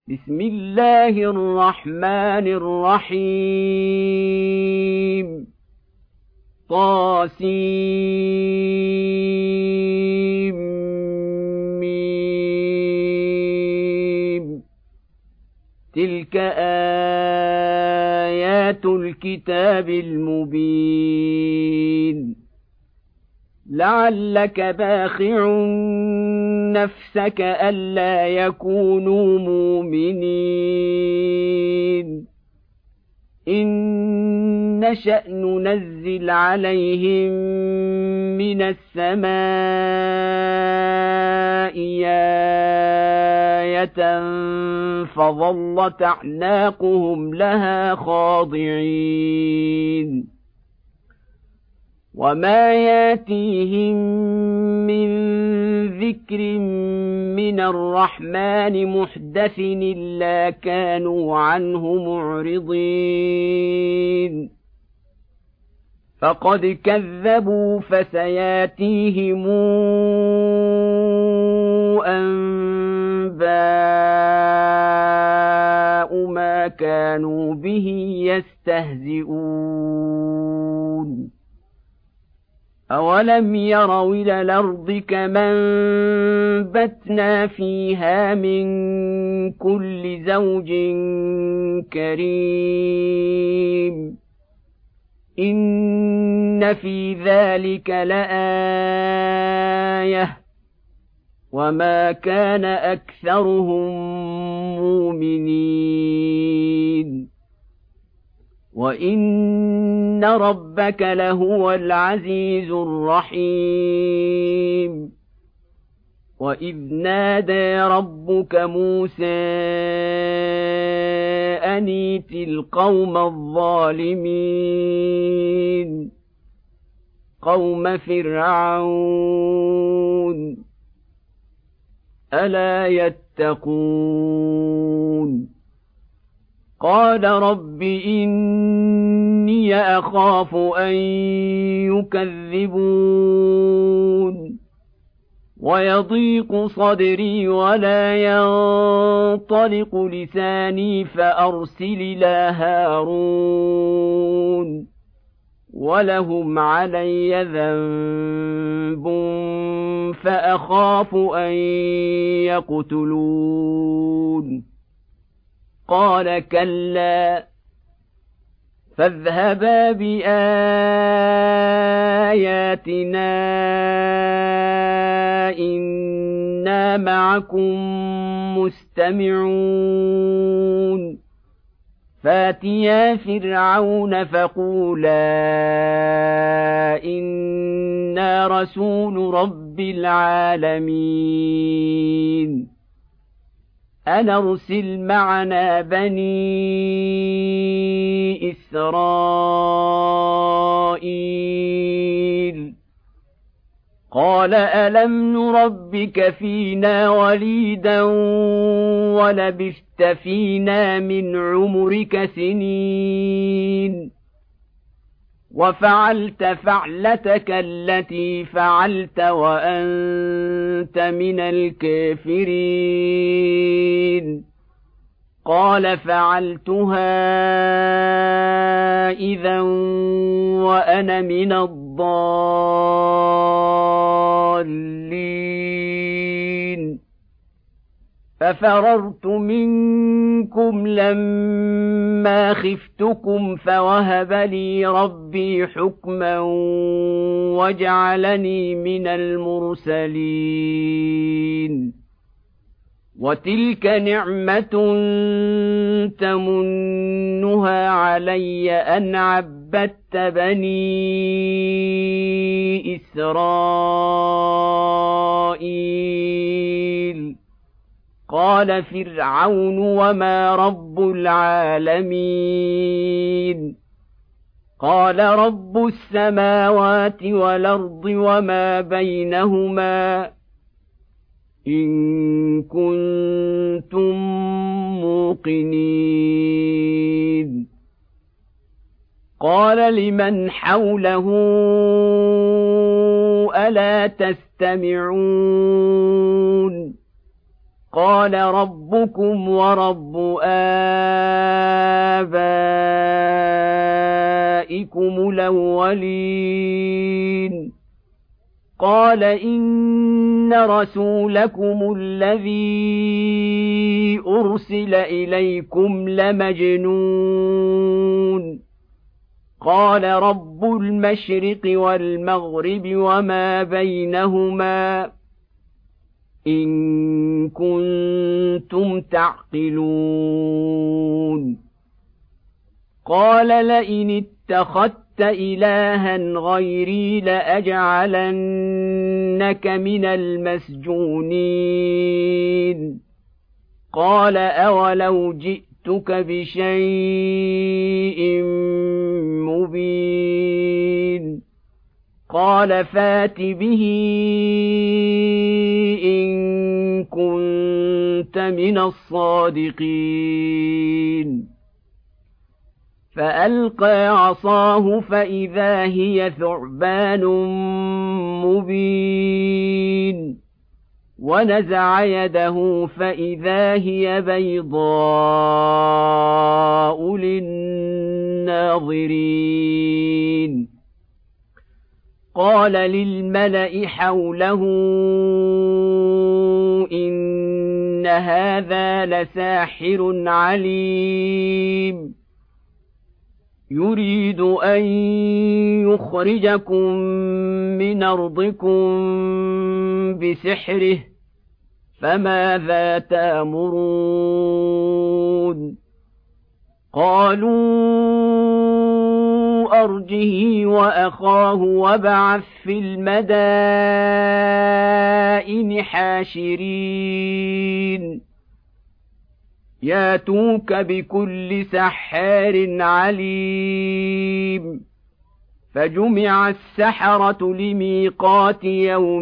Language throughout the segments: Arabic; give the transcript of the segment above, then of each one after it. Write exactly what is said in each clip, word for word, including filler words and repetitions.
بسم الله الرحمن الرحيم طاسيم تلك آيات الكتاب المبين لعلك باخع نفسك ألا يكونوا مؤمنين إن نشأ ننزل عليهم من السماء آية فظلت أعناقهم لها خاضعين وما ياتيهم من ذكر من الرحمن محدث إلا كانوا عنه معرضين فقد كذبوا فسياتيهم أنباء ما كانوا به يستهزئون أولم يروا إلى الأرض كما أنبتنا فيها من كل زوج كريم إن في ذلك لآية وما كان أكثرهم مؤمنين وإن ربك لهو العزيز الرحيم وإذ نادى ربك موسى أن ائت القوم الظالمين قوم فرعون ألا يتقون قال رب إني أخاف أن يكذبون ويضيق صدري ولا ينطلق لساني فأرسل إلى هارون ولهم علي ذنب فأخاف أن يقتلون قال كلا فاذهبا بآياتنا إنا معكم مستمعون فاتيا فرعون فقولا إنا رسول رب العالمين أن أرسل معنا بني إسرائيل قال ألم نربك فينا وليدا ولبثت فينا من عمرك سنين وفعلت فعلتك التي فعلت وأنت من الكافرين قال فعلتها إذا وأنا من الضالين ففررت منكم لما خفتكم فوهب لي ربي حكما وجعلني من المرسلين وتلك نعمة تمنها علي أن عبدت بني إسرائيل قال فرعون وما رب العالمين قال رب السماوات والأرض وما بينهما إن كنتم موقنين قال لمن حوله ألا تستمعون قال ربكم ورب آبائكم الأولين قال إن رسولكم الذي أرسل إليكم لمجنون قال رب المشرق والمغرب وما بينهما إن كنتم تعقلون قال لئن اتخذت إلها غيري لأجعلنك من المسجونين قال أولو جئتك بشيء مبين قال فات به إن كنت من الصادقين فألقى عصاه فإذا هي ثعبان مبين ونزع يده فإذا هي بيضاء للناظرين قال للملأ حوله إن هذا لساحر عليم يريد أن يخرجكم من أرضكم بسحره فماذا تأمرون قالوا أرجه وأخاه وابعث في المدائن حاشرين ياتوك بكل سحار عليم فجمع السحرة لميقات يوم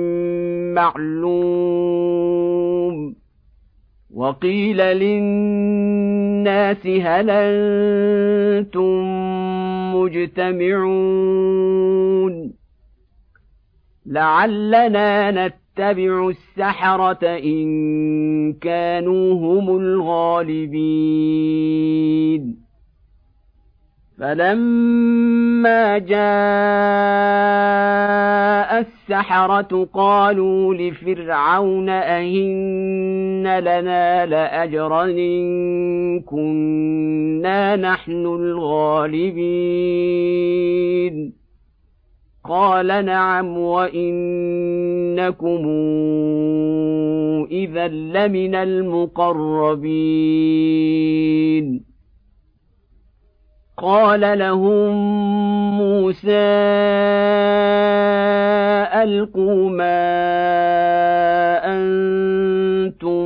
معلوم وقيل للناس هل أنتم مجتمعون لعلنا نتبع السحرة إن كانوا هم الغالبين فلما جاء السحرة قالوا لفرعون أئن لنا لأجرا إن كنا نحن الغالبين قال نعم وإنكم إذا لمن المقربين قال لهم موسى ألقوا ما أنتم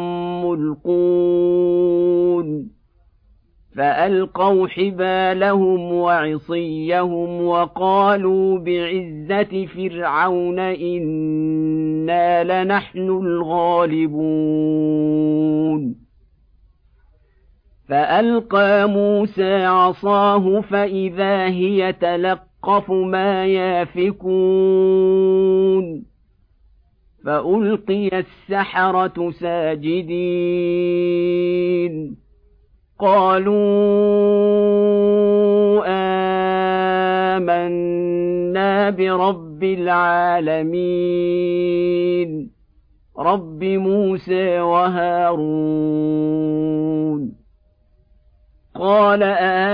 ملقون فألقوا حبالهم وعصيهم وقالوا بعزة فرعون إنا لنحن الغالبون فألقى موسى عصاه فإذا هي تلقف ما يافكون فألقي السحرة ساجدين قالوا آمنا برب العالمين رب موسى وهارون قال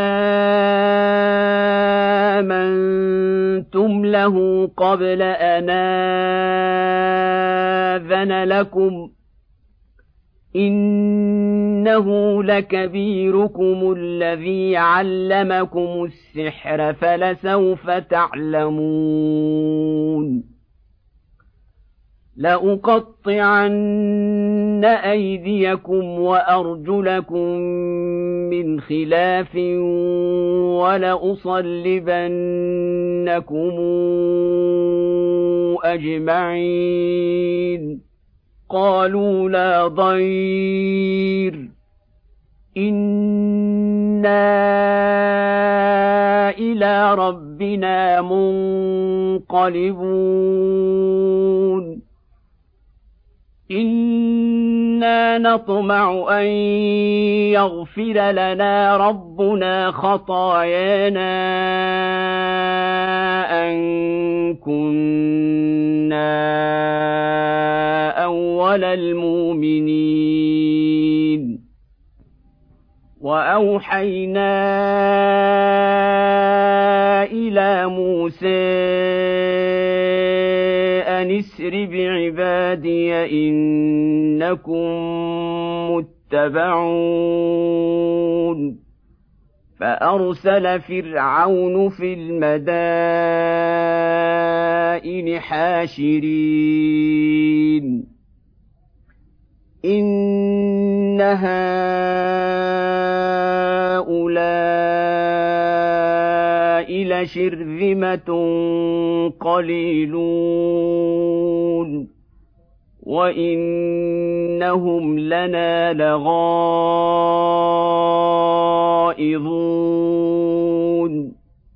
آمنتم له قبل أن آذن لكم إنه لكبيركم الذي علمكم السحر فلسوف تعلمون لأقطعن أيديكم وأرجلكم من خلاف ولأصلبنكم أجمعين قالوا لا ضير إنا إلى ربنا منقلبون إن إنا نطمع أن يغفر لنا ربنا خطايانا أن كنا أول المؤمنين وأوحينا إلى موسى أن اسر بعبادي إنكم متبعون فأرسل فرعون في المدائن حاشرين إن هؤلاء لشرذمة قليلون وإنهم لنا لغائظون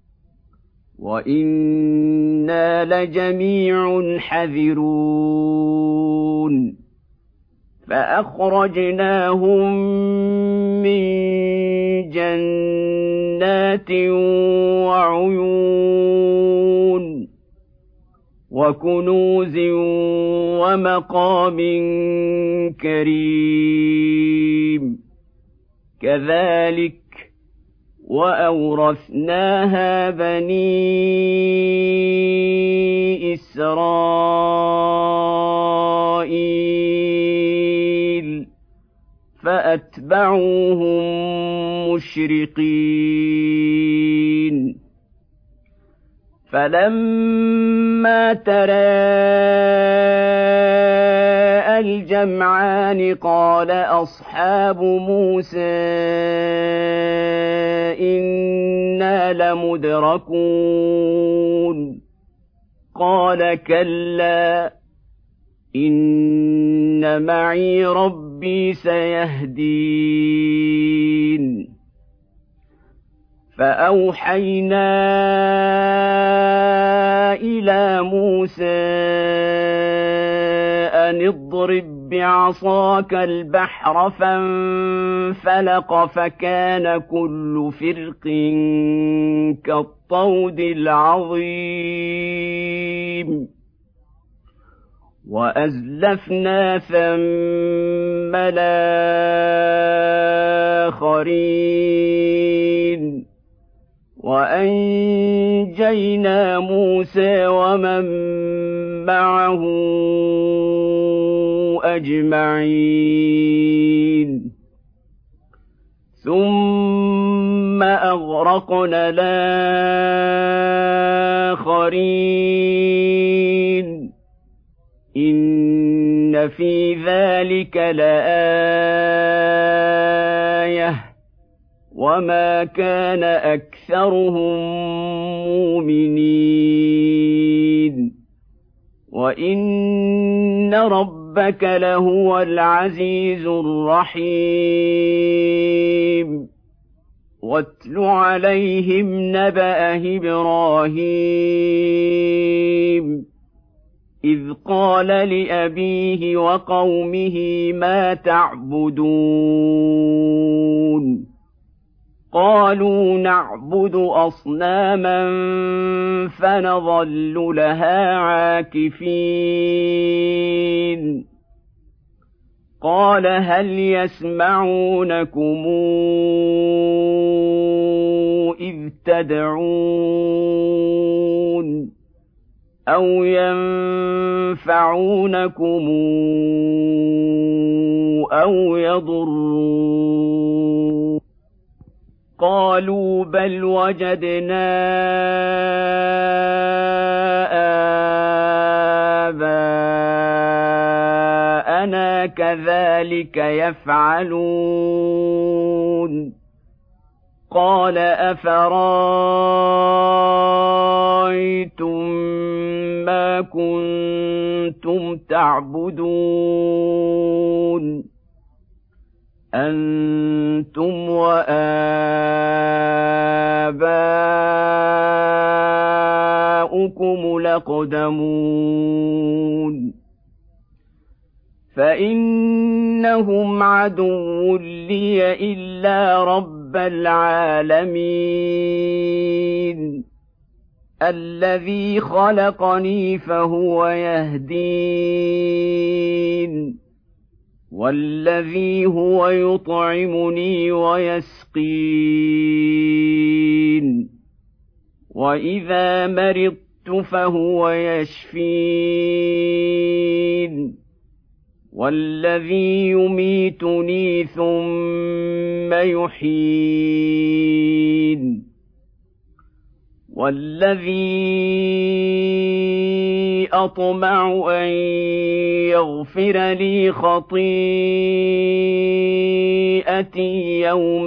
وإنا لجميع حذرون فأخرجناهم من جنات وعيون وكنوز ومقام كريم كذلك وأورثناها بني إسرائيل فأتبعوهم مشرقين فلما تراءى الجمعان قال أصحاب موسى إنا لمدركون قال كلا إن معي ربي سيهدين فأوحينا إلى موسى أن اضرب بعصاك البحر فانفلق فكان كل فرق كالطود العظيم وأزلفنا ثم الآخرين وأنجينا موسى ومن معه أجمعين ثم أغرقنا الآخرين إن في ذلك لآية وما كان أكثرهم مؤمنين وإن ربك لهو العزيز الرحيم واتل عليهم نبأ إبراهيم إذ قال لأبيه وقومه ما تعبدون قالوا نعبد أصناما فنظل لها عاكفين قال هل يسمعونكم إذ تدعون أو ينفعونكم أو يضرون قالوا بل وجدنا آباءنا كذلك يفعلون قال أفرأيتم ما كنتم تعبدون أنتم وآباؤكم الأقدمون فإنهم عدو لي إلا رب العالمين الذي خلقني فهو يهدين والذي هو يطعمني ويسقين وإذا مرضت فهو يشفين والذي يميتني ثم يحيين والذي أطمع أن يغفر لي خطيئتي يوم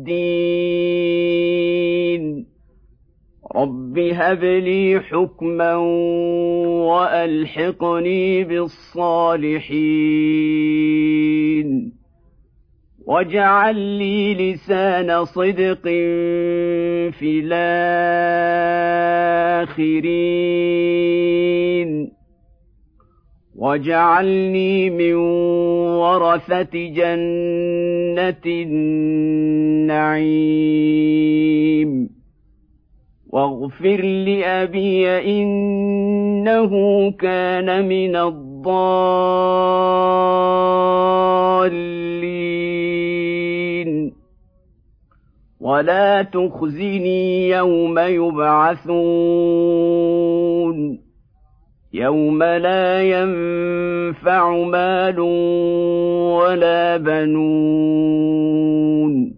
الدين رب هب لي حكما وألحقني بالصالحين واجعل لي لسان صدق في الآخرين واجعلني من ورثة جنة النعيم واغفر لأبي إنه كان من الضالين ولا تخزني يوم يبعثون يوم لا ينفع مال ولا بنون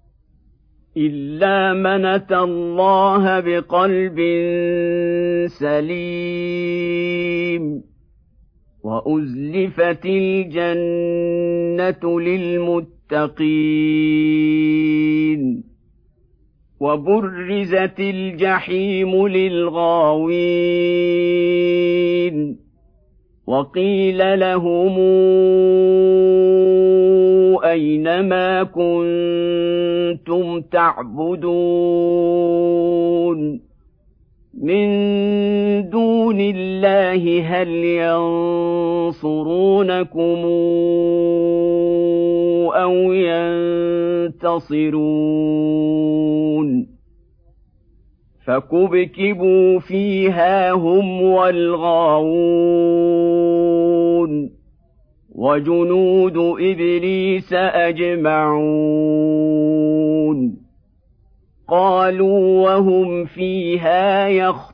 إلا من أتى الله بقلب سليم وأزلفت الجنة للمتقين وبرزت الجحيم للغاوين وقيل لهم أين ما كنتم تعبدون من دون الله هل ينصرونكم أو ينتصرون فكبكبوا فيها هم والغاوون وجنود إبليس أجمعون قالوا وهم فيها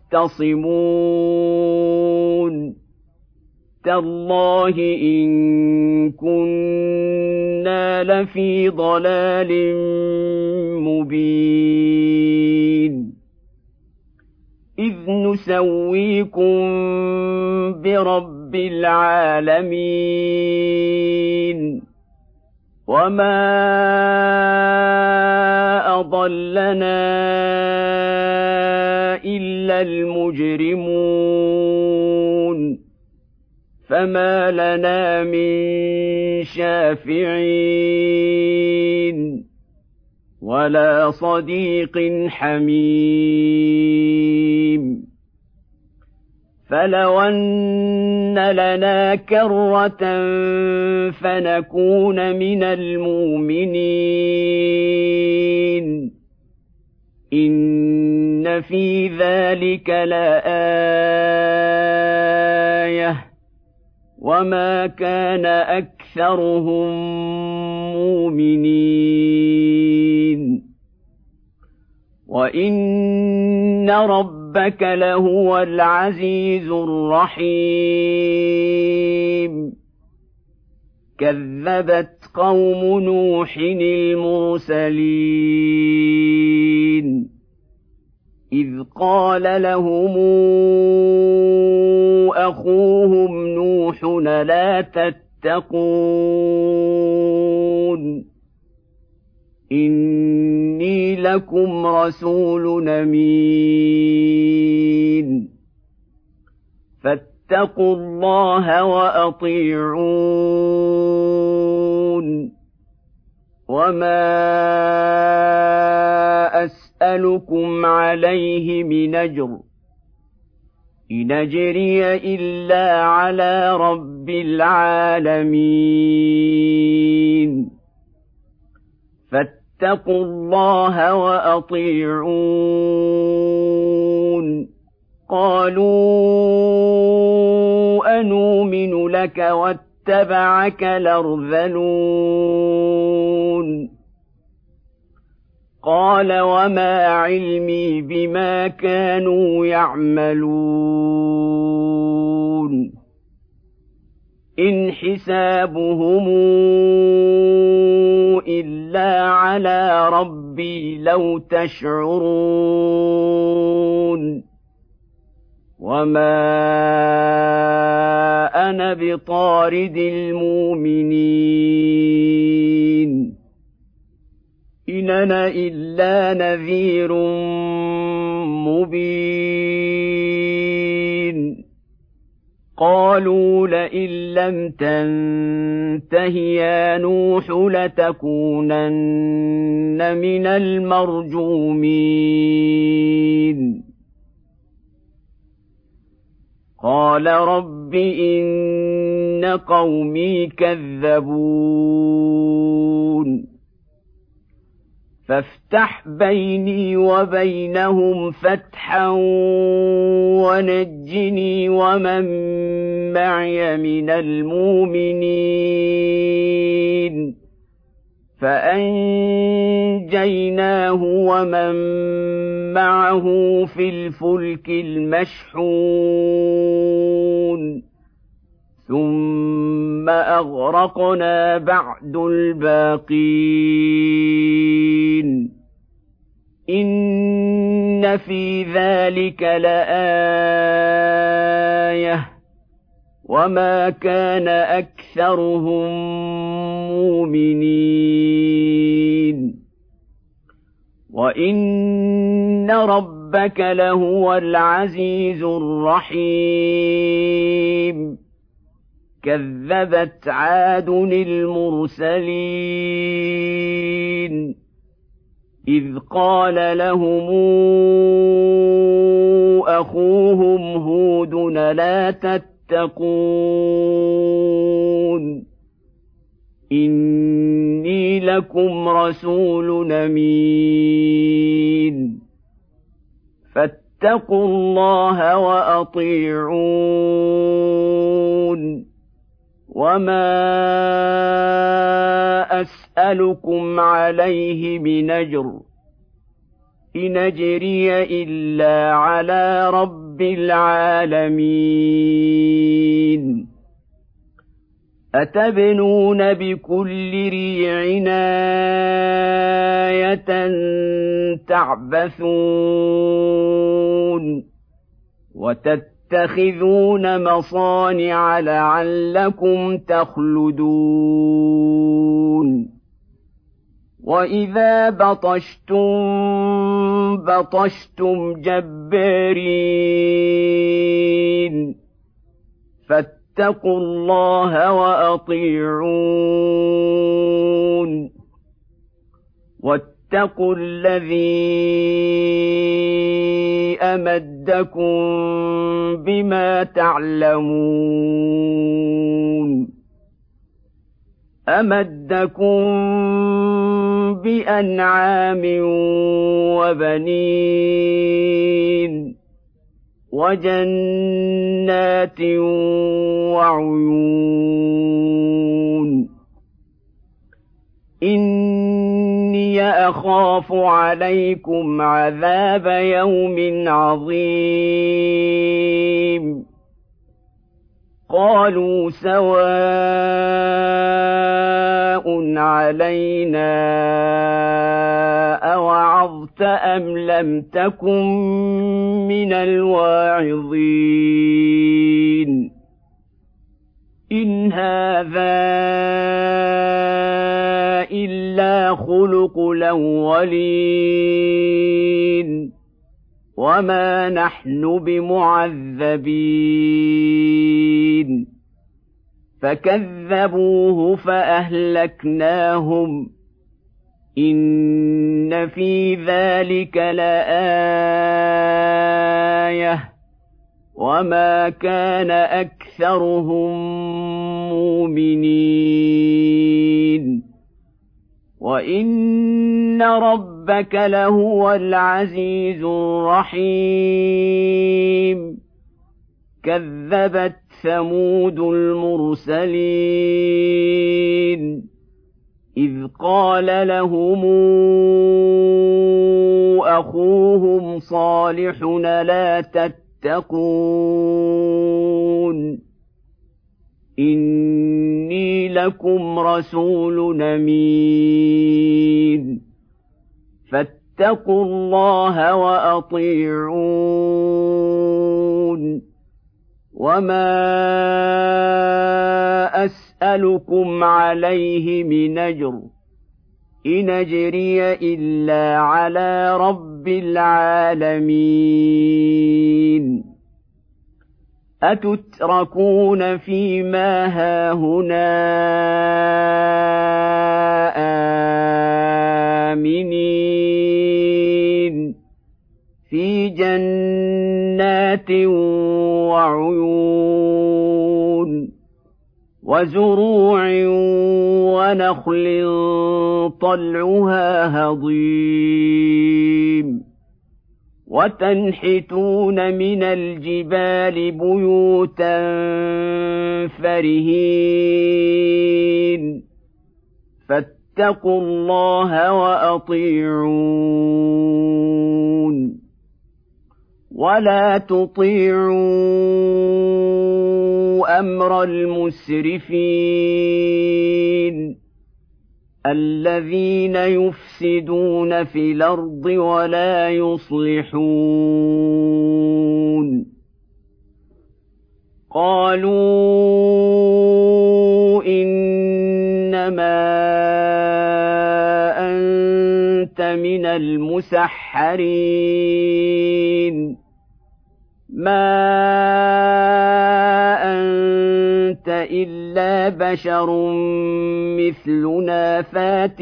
يختصمون تالله إن كنا لفي ضلال مبين إذ نسويكم برب العالمين وما أضلنا إلا المجرمون فما لنا من شافعين ولا صديق حميم فلو أن لنا كرة فنكون من المؤمنين إن في ذلك لآية وما كان أكثرهم مؤمنين وإن ربك لهو العزيز الرحيم كذبت قوم نوح المرسلين إذ قال لهم أخوهم نوح لا تتقون إني لكم رسول أمين فاتقوا الله وأطيعون وما أسألكم عليه من أجر إن أجري إلا على رب العالمين فاتقوا الله وأطيعون قالوا أنؤمن لك واتبعك الأرذلون قال وما علمي بما كانوا يعملون إن حسابهم إلا على ربي لو تشعرون وما أنا بطارد المؤمنين إن أنا إلا نذير مبين قالوا لئن لم تنته يا نوح لتكونن من المرجومين قال رب إن قومي كذبون فافتح بيني وبينهم فتحا ونجني ومن معي من المؤمنين فأنجيناه ومن معه في الفلك المشحون ثم أغرقنا بعد الباقين إن في ذلك لآية وما كان أكثرهم مؤمنين وإن ربك لهو العزيز الرحيم كذبت عاد المرسلين إذ قال لهم أخوهم هود لا تتقون إني لكم رسول أمين فاتقوا الله وأطيعون وما أسألكم عليه من أجر إن أجري إلا على رب العالمين أتبنون بكل ريع آية تعبثون وتتخذون مصانع لعلكم تخلدون وإذا بطشتم بطشتم جبارين فاتقوا الله وأطيعون واتقوا الذي أمدكم بما تعلمون أمدكم بأنعام وبنين وجنات وعيون إني أخاف عليكم عذاب يوم عظيم قالوا سواء علينا أوعظت أم لم تكن من الواعظين إن هذا إلا خلق الأولين وما نحن بمعذبين فكذبوه فأهلكناهم إن في ذلك لآية وما كان أكثرهم مؤمنين وإن ربك لهو العزيز الرحيم كذبت ثمود المرسلين إذ قال لهم أخوهم صالح لا تتقون إني لكم رسول أمين فاتقوا الله وأطيعون وما أسألكم عليه من أجر إن أجري إلا على رب العالمين أتتركون فيما هاهنا آمنين في جنات وعيون وزروع ونخل طلعها هضيم وتنحتون من الجبال بيوتا فرهين فاتقوا الله وأطيعون ولا تطيعوا أمر المسرفين الذين يفسدون في الأرض ولا يصلحون قالوا إنما أنت من المسحرين ما أنت إلا بشر مثلنا فات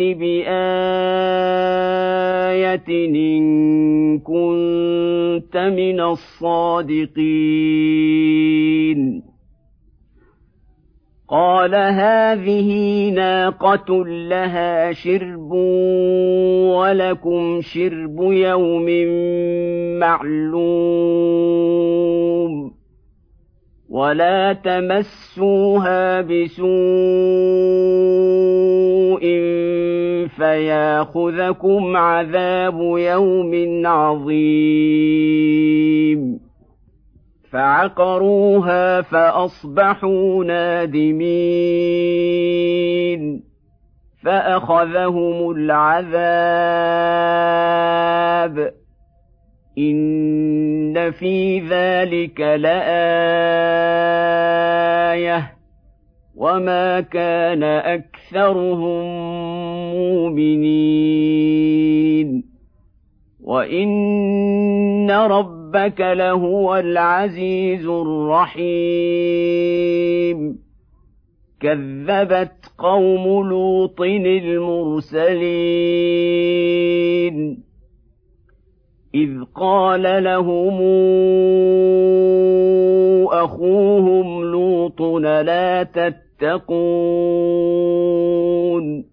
بآية إن كنت من الصادقين قال هذه ناقة لها شرب ولكم شرب يوم معلوم ولا تمسوها بسوء فياخذكم عذاب يوم عظيم فعقروها فأصبحوا نادمين فأخذهم العذاب إن في ذلك لآية وما كان أكثرهم مؤمنين وإن ربك لهو العزيز الرحيم كذبت قوم لوط المرسلين إذ قال لهم أخوهم لوط لا تتقون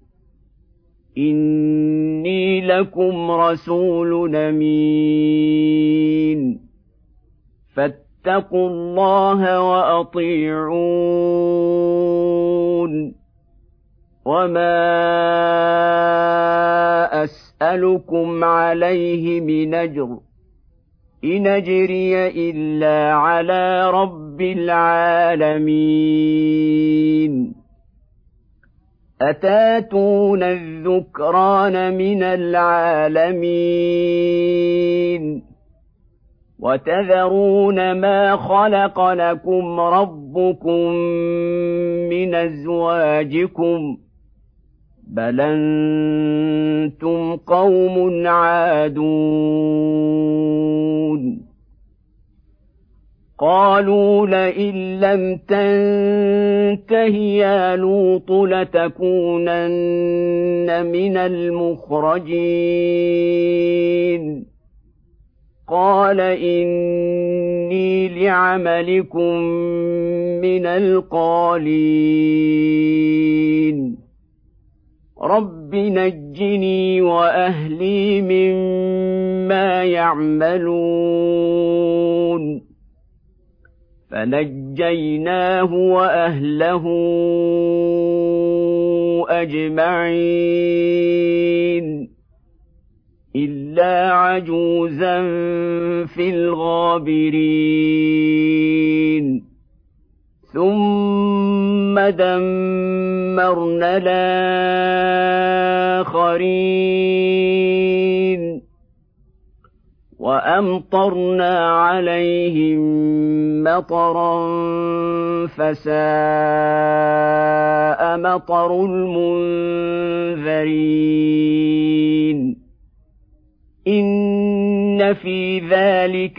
إني لكم رسول أمين فاتقوا الله وأطيعون وما أسألكم عليه من أجر إن أجري إلا على رب العالمين أتاتون الذكران من العالمين وتذرون ما خلق لكم ربكم من أزواجكم بل أنتم قوم عادون قالوا لئن لم تنته يا لوط لتكونن من المخرجين قال إني لعملكم من القالين رب نجني وأهلي مما يعملون فنجيناه وأهله أجمعين إلا عجوزا في الغابرين ثم دمرنا الآخرين وأمطرنا عليهم مطرا فساء مطر المنذرين إن في ذلك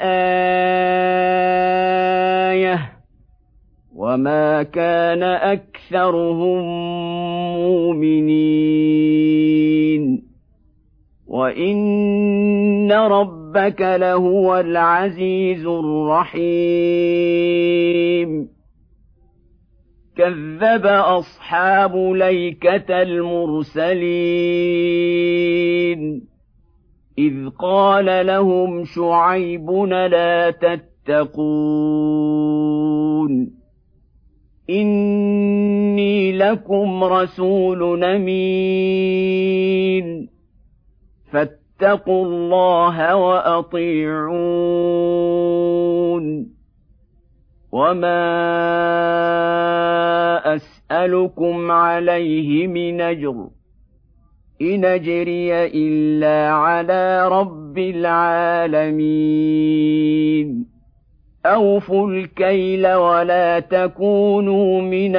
لآية وما كان أكثرهم مؤمنين وإن ربك لهو العزيز الرحيم كذب أصحاب ليكة المرسلين إذ قال لهم شعيب لا تتقون إني لكم رسول أمين فاتقوا الله وأطيعون وما أسألكم عليه من أجر إن أجري إلا على رب العالمين أوفوا الكيل ولا تكونوا من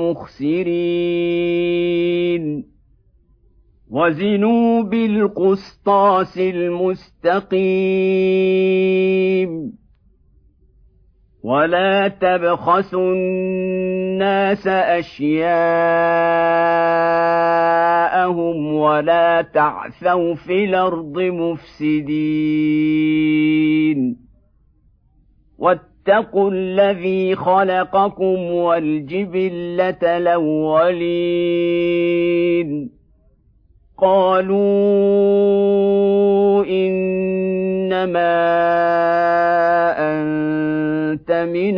المخسرين وزنوا بالقسطاس المستقيم ولا تبخسوا الناس أشياءهم ولا تعثوا في الأرض مفسدين واتقوا الذي خلقكم والجبلة الأولين قالوا إنما أنت من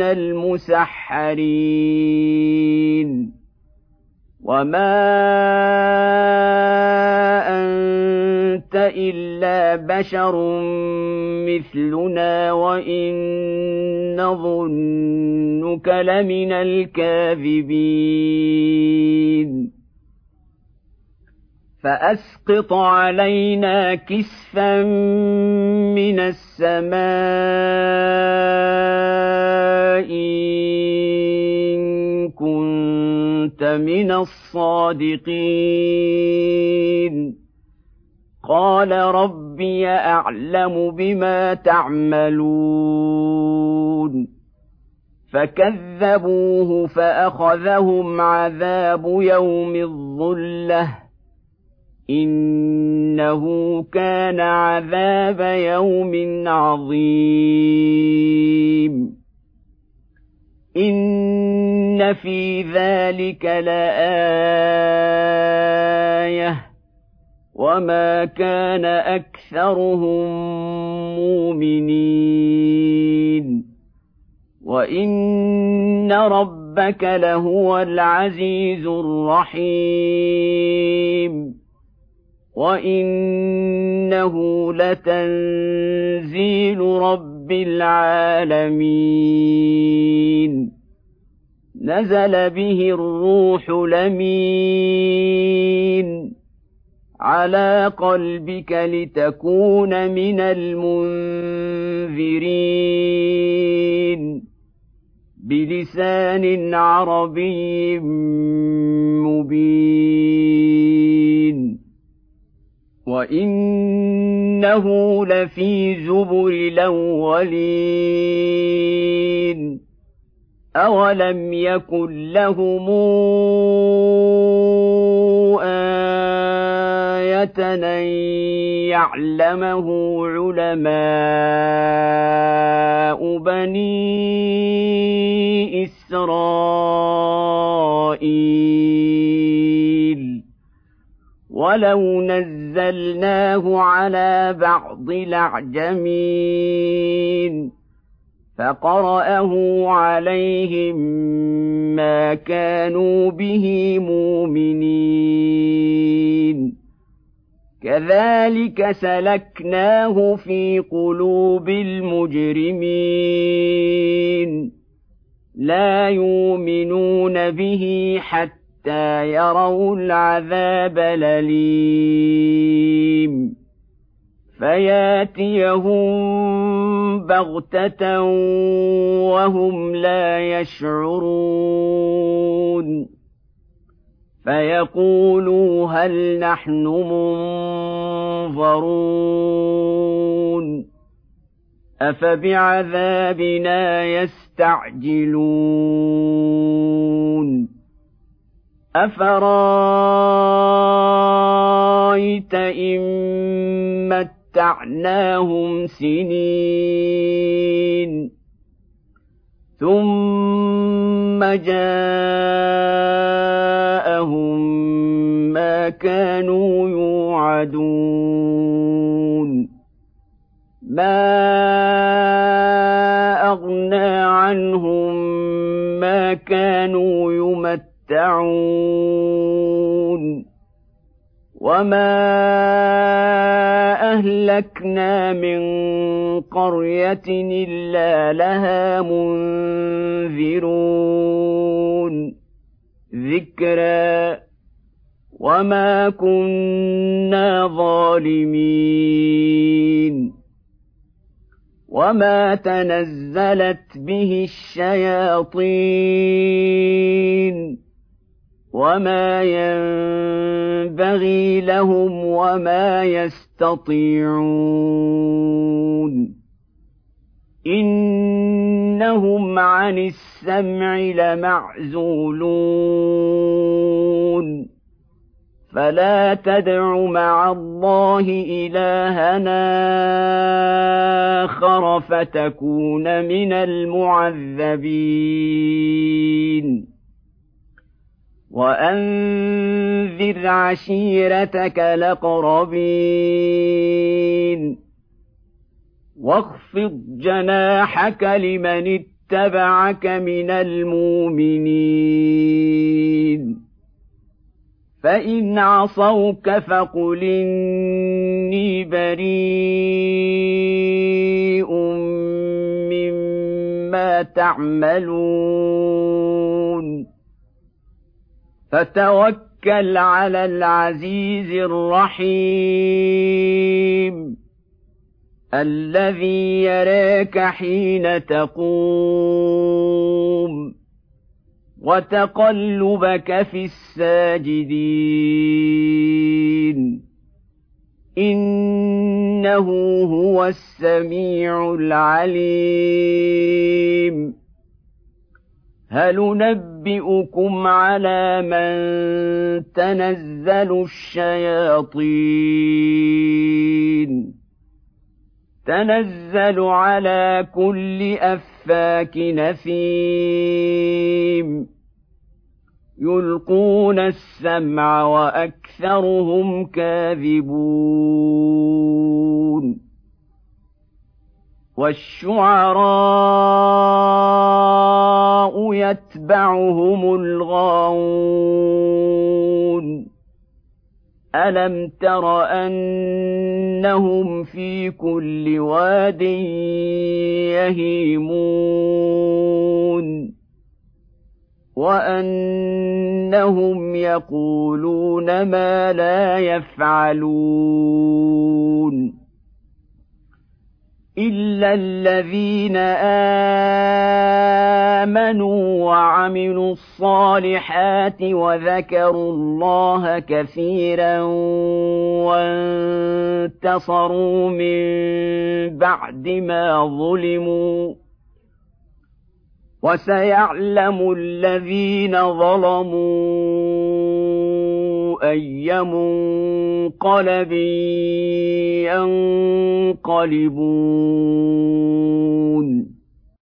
المسحرين وما أنت إلا بشر مثلنا وإن نظنك لمن الكاذبين فأسقط علينا كسفا من السماء إن كنت من الصادقين قال ربي أعلم بما تعملون فكذبوه فأخذهم عذاب يوم الظلة إنه كان عذاب يوم عظيم إن في ذلك لآية وما كان أكثرهم مؤمنين وإن ربك لهو العزيز الرحيم وإنه لتنزيل رب العالمين نزل به الروح الأمين على قلبك لتكون من المنذرين بلسان عربي مبين وإنه لفي زبر الأولين أولم يكن لهم آية أن يعلمه علماء بني إسرائيل ولو نزلناه على بعض الأعجمين فقرأه عليهم ما كانوا به مؤمنين كذلك سلكناه في قلوب المجرمين لا يؤمنون به حتى يروا العذاب الأليم فياتيهم بغتة وهم لا يشعرون فيقولوا هل نحن منظرون أفبعذابنا يستعجلون أفرأيت إن متعناهم سنين ثم جاءهم ما كانوا يوعدون ما أغنى عنهم ما كانوا يمتعون وما أهلكنا من قرية إلا لها منذرون ذكرى وما كنا ظالمين وما تنزلت به الشياطين وما ينبغي لهم وما يستطيعون إنهم عن السمع لمعزولون فلا تدع مع الله إلهنا آخر فتكون من المعذبين وأنذر عشيرتك الأقربين واخفض جناحك لمن اتبعك من المؤمنين فإن عصوك فقل إني بريء مما تعملون فتوكل على العزيز الرحيم الذي يراك حين تقوم وتقلبك في الساجدين إنه هو السميع العليم هل ننبئكم على من تنزل الشياطين تنزل على كل أفاك نثيم يلقون السمع وأكثرهم كاذبون والشعراء يتبعهم الغاوون ألم تر أنهم في كل واد يهيمون وأنهم يقولون ما لا يفعلون إلا الذين آمنوا وعملوا الصالحات وذكروا الله كثيرا وانتصروا من بعد ما ظلموا وسيعلم الذين ظلموا أي منقلب ينقلبون